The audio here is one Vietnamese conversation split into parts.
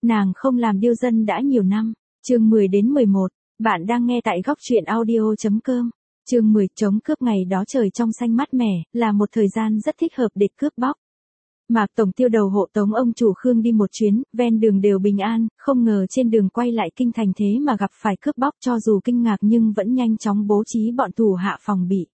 Nàng không làm điêu dân đã nhiều năm. Chương 10 đến 11. Bạn đang nghe tại góc truyện audio.com. Chương 10. Chống cướp. Ngày đó trời trong xanh mát mẻ, là một thời gian rất thích hợp để cướp bóc. Mạc Tổng Tiêu đầu hộ tống ông chủ Khương đi một chuyến, ven đường đều bình an, không ngờ trên đường quay lại kinh thành thế mà gặp phải cướp bóc, cho dù kinh ngạc nhưng vẫn nhanh chóng bố trí bọn thủ hạ phòng bị.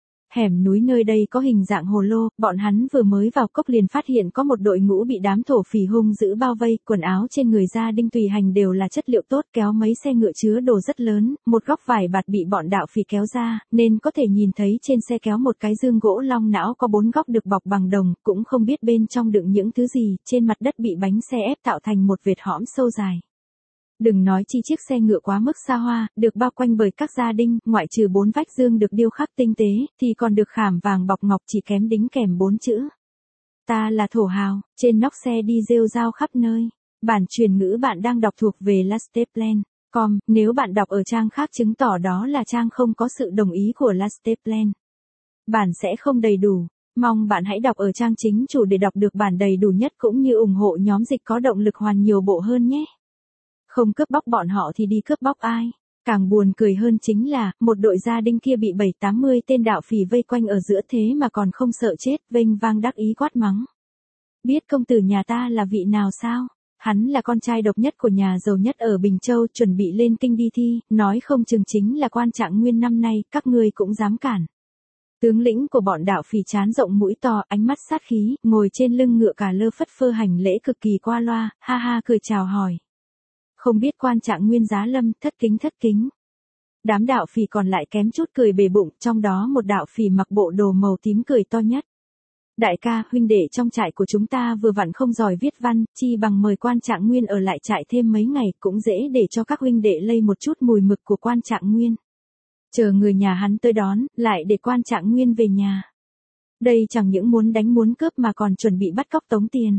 Hẻm núi nơi đây có hình dạng hồ lô, bọn hắn vừa mới vào cốc liền phát hiện có một đội ngũ bị đám thổ phỉ hung dữ bao vây, quần áo trên người gia đinh tùy hành đều là chất liệu tốt, kéo mấy xe ngựa chứa đồ rất lớn, một góc vải bạt bị bọn đạo phỉ kéo ra, nên có thể nhìn thấy trên xe kéo một cái dương gỗ long não có 4 góc được bọc bằng đồng, cũng không biết bên trong đựng những thứ gì, trên mặt đất bị bánh xe ép tạo thành một vệt hõm sâu dài. Đừng nói chi chiếc xe ngựa quá mức xa hoa, được bao quanh bởi các gia đinh, ngoại trừ 4 vách dương được điêu khắc tinh tế, thì còn được khảm vàng bọc ngọc, chỉ kém đính kèm 4 chữ. Ta là thổ hào, trên nóc xe đi rêu rao khắp nơi. Bản truyền ngữ bạn đang đọc thuộc về lasteplan.com, nếu bạn đọc ở trang khác chứng tỏ đó là trang không có sự đồng ý của Lasteplan. Bản sẽ không đầy đủ. Mong bạn hãy đọc ở trang chính chủ để đọc được bản đầy đủ nhất cũng như ủng hộ nhóm dịch có động lực hoàn nhiều bộ hơn nhé. Không cướp bóc bọn họ thì đi cướp bóc ai? Càng buồn cười hơn chính là, một đội gia đinh kia bị 7-80 tên đạo phỉ vây quanh ở giữa thế mà còn không sợ chết, vênh vang đắc ý quát mắng. Biết công tử nhà ta là vị nào sao? Hắn là con trai độc nhất của nhà giàu nhất ở Bình Châu, chuẩn bị lên kinh đi thi, nói không chừng chính là quan trạng nguyên năm nay, các ngươi cũng dám cản. Tướng lĩnh của bọn đạo phỉ trán rộng mũi to, ánh mắt sát khí, ngồi trên lưng ngựa cả lơ phất phơ hành lễ cực kỳ qua loa, ha ha cười chào hỏi. Không biết quan trạng nguyên giá lâm, thất kính. Đám đạo phỉ còn lại kém chút cười bề bụng, trong đó một đạo phỉ mặc bộ đồ màu tím cười to nhất. Đại ca, huynh đệ trong trại của chúng ta vừa vặn không giỏi viết văn, chi bằng mời quan trạng nguyên ở lại trại thêm mấy ngày, cũng dễ để cho các huynh đệ lây một chút mùi mực của quan trạng nguyên. Chờ người nhà hắn tới đón, lại để quan trạng nguyên về nhà. Đây chẳng những muốn đánh muốn cướp mà còn chuẩn bị bắt cóc tống tiền.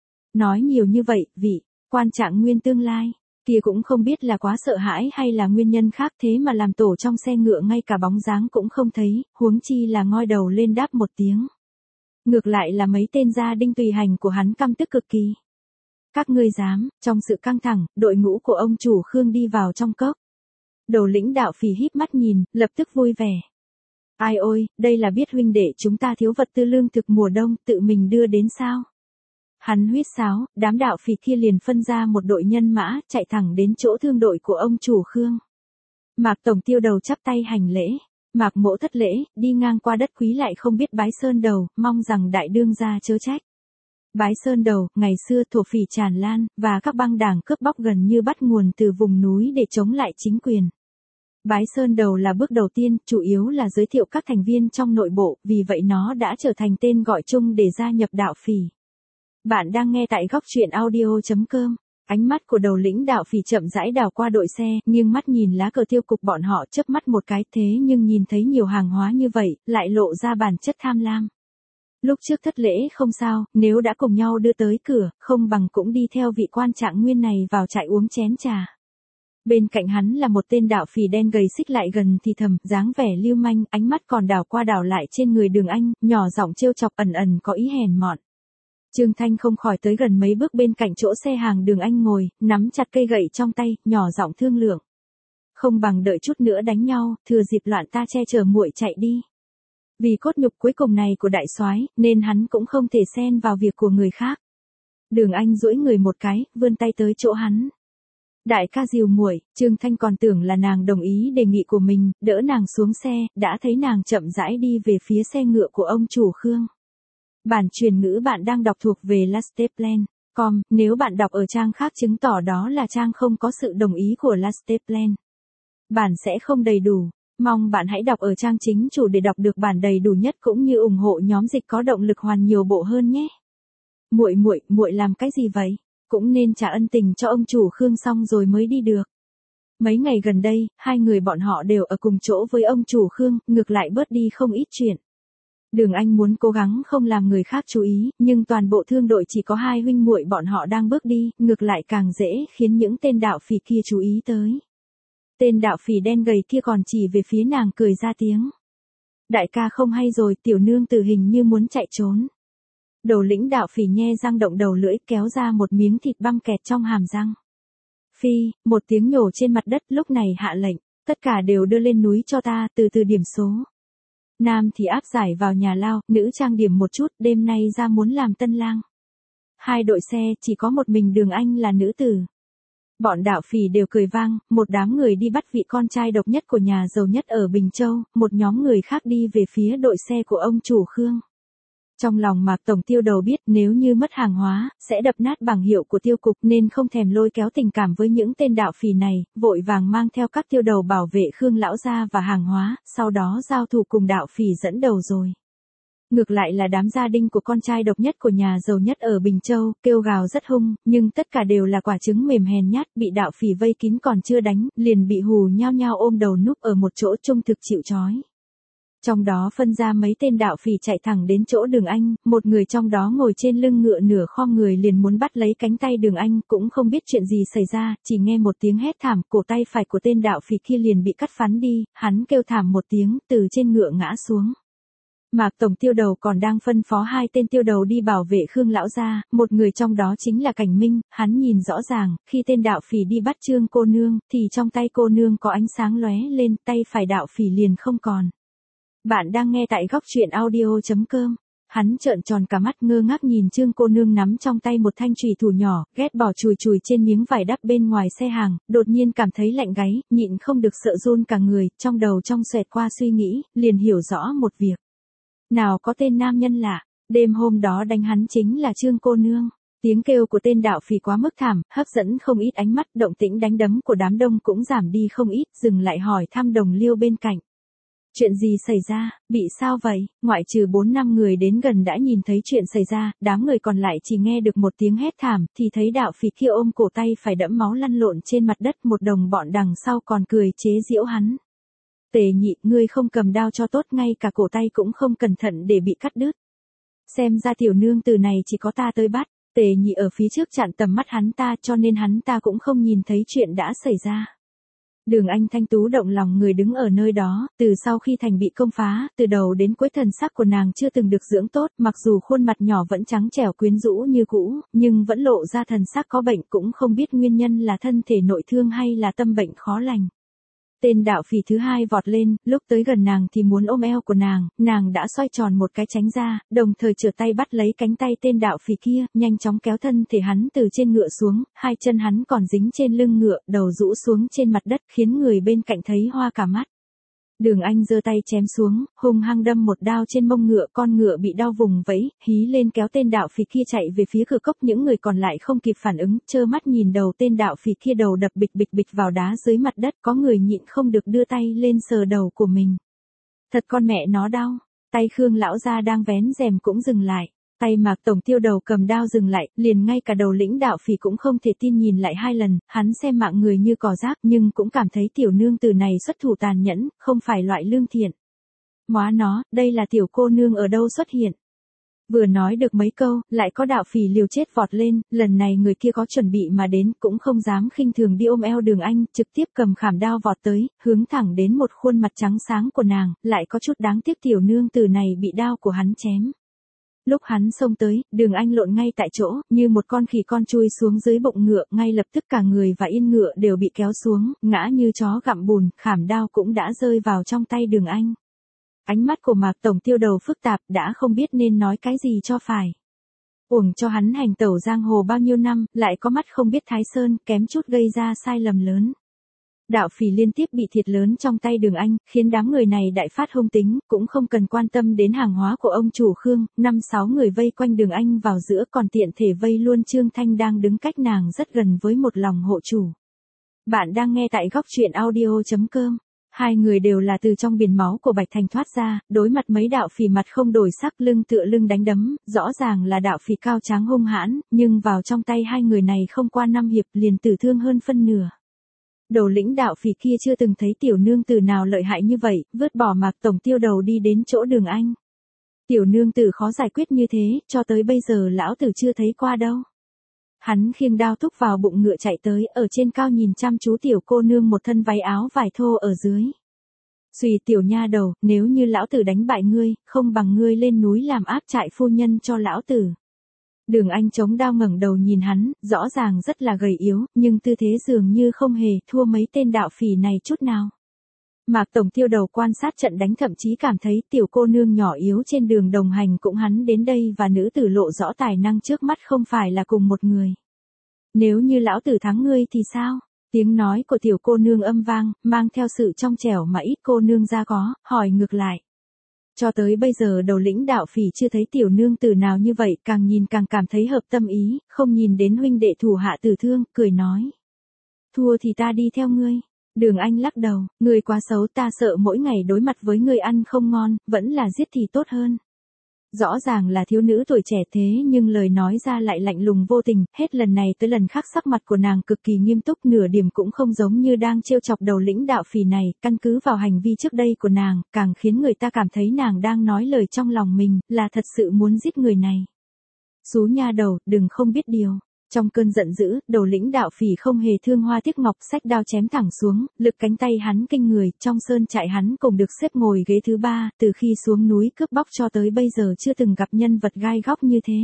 Nói nhiều như vậy, vị quan trạng nguyên tương lai kia cũng không biết là quá sợ hãi hay là nguyên nhân khác, thế mà làm tổ trong xe ngựa ngay cả bóng dáng cũng không thấy, huống chi là ngoi đầu lên đáp một tiếng. Ngược lại là mấy tên gia đinh tùy hành của hắn căm tức cực kỳ. Các ngươi dám? Trong sự căng thẳng, đội ngũ của ông chủ Khương đi vào trong cốc. Đầu lĩnh đạo phỉ híp mắt nhìn, lập tức vui vẻ. Ai ôi, đây là biết huynh đệ chúng ta thiếu vật tư lương thực mùa đông, tự mình đưa đến sao? Hắn huýt sáo, đám đạo phỉ kia liền phân ra một đội nhân mã, chạy thẳng đến chỗ thương đội của ông chủ Khương. Mạc Tổng Tiêu đầu chắp tay hành lễ. Mạc Mỗ thất lễ, đi ngang qua đất quý lại không biết bái sơn đầu, mong rằng đại đương gia chớ trách. Bái sơn đầu, ngày xưa thổ phỉ tràn lan, và các băng đảng cướp bóc gần như bắt nguồn từ vùng núi để chống lại chính quyền. Bái sơn đầu là bước đầu tiên, chủ yếu là giới thiệu các thành viên trong nội bộ, vì vậy nó đã trở thành tên gọi chung để gia nhập đạo phỉ. Bạn đang nghe tại góc truyện audio.com. Ánh mắt của đầu lĩnh đạo phỉ chậm rãi đảo qua đội xe, nghiêng mắt nhìn lá cờ tiêu cục bọn họ, chớp mắt một cái, thế nhưng nhìn thấy nhiều hàng hóa như vậy, lại lộ ra bản chất tham lam. Lúc trước thất lễ không sao, nếu đã cùng nhau đưa tới cửa, không bằng cũng đi theo vị quan trạng nguyên này vào trại uống chén trà. Bên cạnh hắn là một tên đạo phỉ đen gầy xích lại gần thì thầm, dáng vẻ lưu manh, ánh mắt còn đảo qua đảo lại trên người Đường Anh, nhỏ giọng trêu chọc ẩn ẩn có ý hèn mọn. Trương Thanh không khỏi tới gần mấy bước bên cạnh chỗ xe hàng Đường Anh ngồi, nắm chặt cây gậy trong tay, nhỏ giọng thương lượng. Không bằng đợi chút nữa đánh nhau, thừa dịp loạn ta che chở muội chạy đi. Vì cốt nhục cuối cùng này của đại soái, nên hắn cũng không thể xen vào việc của người khác. Đường Anh duỗi người một cái, vươn tay tới chỗ hắn. Đại ca dìu muội. Trương Thanh còn tưởng là nàng đồng ý đề nghị của mình, đỡ nàng xuống xe, đã thấy nàng chậm rãi đi về phía xe ngựa của ông chủ Khương. Bản truyền ngữ bạn đang đọc thuộc về Lasteplan.com, nếu bạn đọc ở trang khác chứng tỏ đó là trang không có sự đồng ý của Lasteplan. Bản sẽ không đầy đủ. Mong bạn hãy đọc ở trang chính chủ để đọc được bản đầy đủ nhất cũng như ủng hộ nhóm dịch có động lực hoàn nhiều bộ hơn nhé. Muội làm cái gì vậy? Cũng nên trả ân tình cho ông chủ Khương xong rồi mới đi được. Mấy ngày gần đây, hai người bọn họ đều ở cùng chỗ với ông chủ Khương, ngược lại bớt đi không ít chuyện. Đường Anh muốn cố gắng không làm người khác chú ý, nhưng toàn bộ thương đội chỉ có hai huynh muội bọn họ đang bước đi, ngược lại càng dễ khiến những tên đạo phỉ kia chú ý tới. Tên đạo phỉ đen gầy kia còn chỉ về phía nàng cười ra tiếng. Đại ca không hay rồi, tiểu nương tử hình như muốn chạy trốn. Đầu lĩnh đạo phỉ nhe răng động đầu lưỡi kéo ra một miếng thịt băm kẹt trong hàm răng. Phi, một tiếng nhổ trên mặt đất lúc này hạ lệnh, tất cả đều đưa lên núi cho ta, từ từ điểm số. Nam thì áp giải vào nhà lao, nữ trang điểm một chút, đêm nay ra muốn làm tân lang. Hai đội xe, chỉ có một mình Đường Anh là nữ tử. Bọn đạo phỉ đều cười vang, một đám người đi bắt vị con trai độc nhất của nhà giàu nhất ở Bình Châu, một nhóm người khác đi về phía đội xe của ông chủ Khương. Trong lòng Mạc Tổng Tiêu Đầu biết nếu như mất hàng hóa, sẽ đập nát bảng hiệu của tiêu cục nên không thèm lôi kéo tình cảm với những tên đạo phỉ này, vội vàng mang theo các tiêu đầu bảo vệ Khương lão gia và hàng hóa, sau đó giao thủ cùng đạo phỉ dẫn đầu rồi. Ngược lại là đám gia đình của con trai độc nhất của nhà giàu nhất ở Bình Châu, kêu gào rất hung, nhưng tất cả đều là quả trứng mềm hèn nhát, bị đạo phỉ vây kín còn chưa đánh, liền bị hù nhao nhao ôm đầu núp ở một chỗ trung thực chịu trói. Trong đó phân ra mấy tên đạo phỉ chạy thẳng đến chỗ Đường Anh, một người trong đó ngồi trên lưng ngựa nửa khom người liền muốn bắt lấy cánh tay Đường Anh, cũng không biết chuyện gì xảy ra, chỉ nghe một tiếng hét thảm, cổ tay phải của tên đạo phỉ kia liền bị cắt phắn đi, hắn kêu thảm một tiếng, từ trên ngựa ngã xuống. Mạc Tổng Tiêu Đầu còn đang phân phó hai tên tiêu đầu đi bảo vệ Khương lão gia, một người trong đó chính là Cảnh Minh, hắn nhìn rõ ràng, khi tên đạo phỉ đi bắt Trương cô nương, thì trong tay cô nương có ánh sáng lóe lên, tay phải đạo phỉ liền không còn. Bạn đang nghe tại góc truyện audio.com. Hắn trợn tròn cả mắt ngơ ngác nhìn Trương cô nương nắm trong tay một thanh chùy thủ nhỏ, ghét bỏ chùi chùi trên miếng vải đắp bên ngoài xe hàng, đột nhiên cảm thấy lạnh gáy, nhịn không được sợ run cả người, trong đầu trong xoẹt qua suy nghĩ, liền hiểu rõ một việc. Nào có tên nam nhân lạ, đêm hôm đó đánh hắn chính là Trương cô nương. Tiếng kêu của tên đạo phỉ quá mức thảm, hấp dẫn không ít ánh mắt, động tĩnh đánh đấm của đám đông cũng giảm đi không ít, dừng lại hỏi thăm đồng liêu bên cạnh. Chuyện gì xảy ra, bị sao vậy? Ngoại trừ 4-5 người đến gần đã nhìn thấy chuyện xảy ra, đám người còn lại chỉ nghe được một tiếng hét thảm, thì thấy đạo phỉ kia ôm cổ tay phải đẫm máu lăn lộn trên mặt đất, một đồng bọn đằng sau còn cười chế giễu hắn. Tề Nhị, ngươi không cầm đao cho tốt, ngay cả cổ tay cũng không cẩn thận để bị cắt đứt. Xem ra tiểu nương từ này chỉ có ta tới bắt. Tề Nhị ở phía trước chặn tầm mắt hắn ta, cho nên hắn ta cũng không nhìn thấy chuyện đã xảy ra. Đường Anh thanh tú động lòng người đứng ở nơi đó, từ sau khi thành bị công phá, từ đầu đến cuối thần sắc của nàng chưa từng được dưỡng tốt, mặc dù khuôn mặt nhỏ vẫn trắng trẻo quyến rũ như cũ, nhưng vẫn lộ ra thần sắc có bệnh, cũng không biết nguyên nhân là thân thể nội thương hay là tâm bệnh khó lành. Tên đạo phỉ thứ hai vọt lên, lúc tới gần nàng thì muốn ôm eo của nàng đã xoay tròn một cái tránh ra, đồng thời trở tay bắt lấy cánh tay tên đạo phỉ kia, nhanh chóng kéo thân thể hắn từ trên ngựa xuống, hai chân hắn còn dính trên lưng ngựa, đầu rũ xuống trên mặt đất khiến người bên cạnh thấy hoa cả mắt. Đường Anh giơ tay chém xuống, hung hăng đâm một đao trên mông ngựa, con ngựa bị đau vùng vẫy, hí lên kéo tên đạo phỉ kia chạy về phía cửa cốc, những người còn lại không kịp phản ứng, trơ mắt nhìn đầu tên đạo phỉ kia đầu đập bịch bịch bịch vào đá dưới mặt đất, có người nhịn không được đưa tay lên sờ đầu của mình. Thật con mẹ nó đau, tay Khương lão gia đang vén rèm cũng dừng lại. Tay Mạc Tổng Tiêu Đầu cầm đao dừng lại, liền ngay cả đầu lĩnh đạo phỉ cũng không thể tin nhìn lại hai lần, hắn xem mạng người như cỏ rác nhưng cũng cảm thấy tiểu nương tử này xuất thủ tàn nhẫn, không phải loại lương thiện. Móa nó, đây là tiểu cô nương ở đâu xuất hiện? Vừa nói được mấy câu, lại có đạo phỉ liều chết vọt lên, lần này người kia có chuẩn bị mà đến, cũng không dám khinh thường đi ôm eo Đường Anh, trực tiếp cầm khảm đao vọt tới, hướng thẳng đến một khuôn mặt trắng sáng của nàng, lại có chút đáng tiếc tiểu nương tử này bị đao của hắn chém. Lúc hắn xông tới, Đường Anh lộn ngay tại chỗ, như một con khỉ con chui xuống dưới bụng ngựa, ngay lập tức cả người và yên ngựa đều bị kéo xuống, ngã như chó gặm bùn, khảm đao cũng đã rơi vào trong tay Đường Anh. Ánh mắt của Mạc Tổng Tiêu Đầu phức tạp, đã không biết nên nói cái gì cho phải. Uổng cho hắn hành tẩu giang hồ bao nhiêu năm, lại có mắt không biết Thái Sơn, kém chút gây ra sai lầm lớn. Đạo phỉ liên tiếp bị thiệt lớn trong tay Đường Anh, khiến đám người này đại phát hung tính, cũng không cần quan tâm đến hàng hóa của ông chủ Khương, 5-6 người vây quanh Đường Anh vào giữa, còn tiện thể vây luôn Trương Thanh đang đứng cách nàng rất gần với một lòng hộ chủ. Bạn đang nghe tại góc truyện audio.com. Hai người đều là từ trong biển máu của Bạch Thành thoát ra, đối mặt mấy đạo phỉ mặt không đổi sắc, lưng tựa lưng đánh đấm, rõ ràng là đạo phỉ cao tráng hung hãn, nhưng vào trong tay hai người này không qua 5 hiệp liền tử thương hơn phân nửa. Đầu lĩnh đạo phỉ kia chưa từng thấy tiểu nương tử nào lợi hại như vậy, vứt bỏ Mạc Tổng Tiêu Đầu đi đến chỗ Đường Anh. Tiểu nương tử khó giải quyết như thế, cho tới bây giờ lão tử chưa thấy qua đâu. Hắn khiêng đao thúc vào bụng ngựa chạy tới, ở trên cao nhìn chăm chú tiểu cô nương một thân váy áo vải thô ở dưới. Xùy tiểu nha đầu, nếu như lão tử đánh bại ngươi, không bằng ngươi lên núi làm áp trại phu nhân cho lão tử. Đường Anh chống đao ngẩng đầu nhìn hắn, rõ ràng rất là gầy yếu, nhưng tư thế dường như không hề thua mấy tên đạo phỉ này chút nào. Mạc Tổng Tiêu đầu quan sát trận đánh thậm chí cảm thấy tiểu cô nương nhỏ yếu trên đường đồng hành cũng hắn đến đây và nữ tử lộ rõ tài năng trước mắt không phải là cùng một người. Nếu như lão tử thắng ngươi thì sao? Tiếng nói của tiểu cô nương âm vang, mang theo sự trong trẻo mà ít cô nương ra có, hỏi ngược lại. Cho tới bây giờ đầu lĩnh đạo phỉ chưa thấy tiểu nương tử nào như vậy, càng nhìn càng cảm thấy hợp tâm ý, không nhìn đến huynh đệ thủ hạ tử thương, cười nói. Thua thì ta đi theo ngươi. Đường Anh lắc đầu, ngươi quá xấu, ta sợ mỗi ngày đối mặt với ngươi ăn không ngon, vẫn là giết thì tốt hơn. Rõ ràng là thiếu nữ tuổi trẻ thế nhưng lời nói ra lại lạnh lùng vô tình, hết lần này tới lần khác sắc mặt của nàng cực kỳ nghiêm túc, nửa điểm cũng không giống như đang trêu chọc đầu lĩnh đạo phỉ này, căn cứ vào hành vi trước đây của nàng, càng khiến người ta cảm thấy nàng đang nói lời trong lòng mình, là thật sự muốn giết người này. Xú nha đầu, đừng không biết điều. Trong cơn giận dữ, đầu lĩnh đạo phỉ không hề thương hoa tiếc ngọc, xách đao chém thẳng xuống, lực cánh tay hắn kinh người, trong sơn trại hắn cùng được xếp ngồi ghế thứ 3, từ khi xuống núi cướp bóc cho tới bây giờ chưa từng gặp nhân vật gai góc như thế.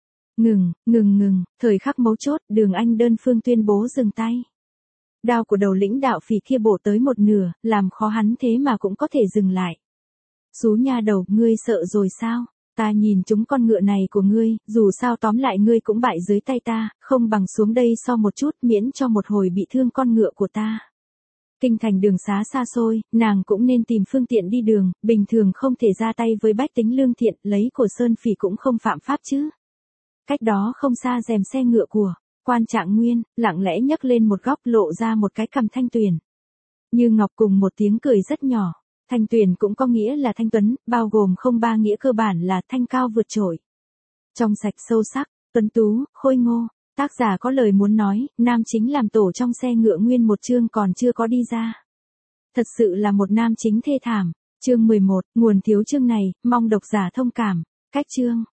Ngừng, thời khắc mấu chốt, Đường Anh đơn phương tuyên bố dừng tay. Đao của đầu lĩnh đạo phỉ kia bổ tới một nửa, làm khó hắn thế mà cũng có thể dừng lại. Xú nha đầu, ngươi sợ rồi sao? Ta nhìn chúng con ngựa này của ngươi, dù sao tóm lại ngươi cũng bại dưới tay ta, không bằng xuống đây so một chút miễn cho một hồi bị thương con ngựa của ta. Kinh thành đường xá xa xôi, nàng cũng nên tìm phương tiện đi đường, bình thường không thể ra tay với bách tính lương thiện, lấy của Sơn Phỉ cũng không phạm pháp chứ. Cách đó không xa rèm xe ngựa của Quan Trạng Nguyên, lặng lẽ nhấc lên một góc lộ ra một cái cằm Thanh Tuyền. Như Ngọc cùng một tiếng cười rất nhỏ. Thanh Tuyền cũng có nghĩa là thanh tuấn, bao gồm không ba nghĩa cơ bản là thanh cao vượt trội. Trong sạch sâu sắc, tuấn tú, khôi ngô, tác giả có lời muốn nói, nam chính làm tổ trong xe ngựa nguyên một chương còn chưa có đi ra. Thật sự là một nam chính thê thảm. Chương 11, nguồn thiếu chương này, mong độc giả thông cảm. Cách chương.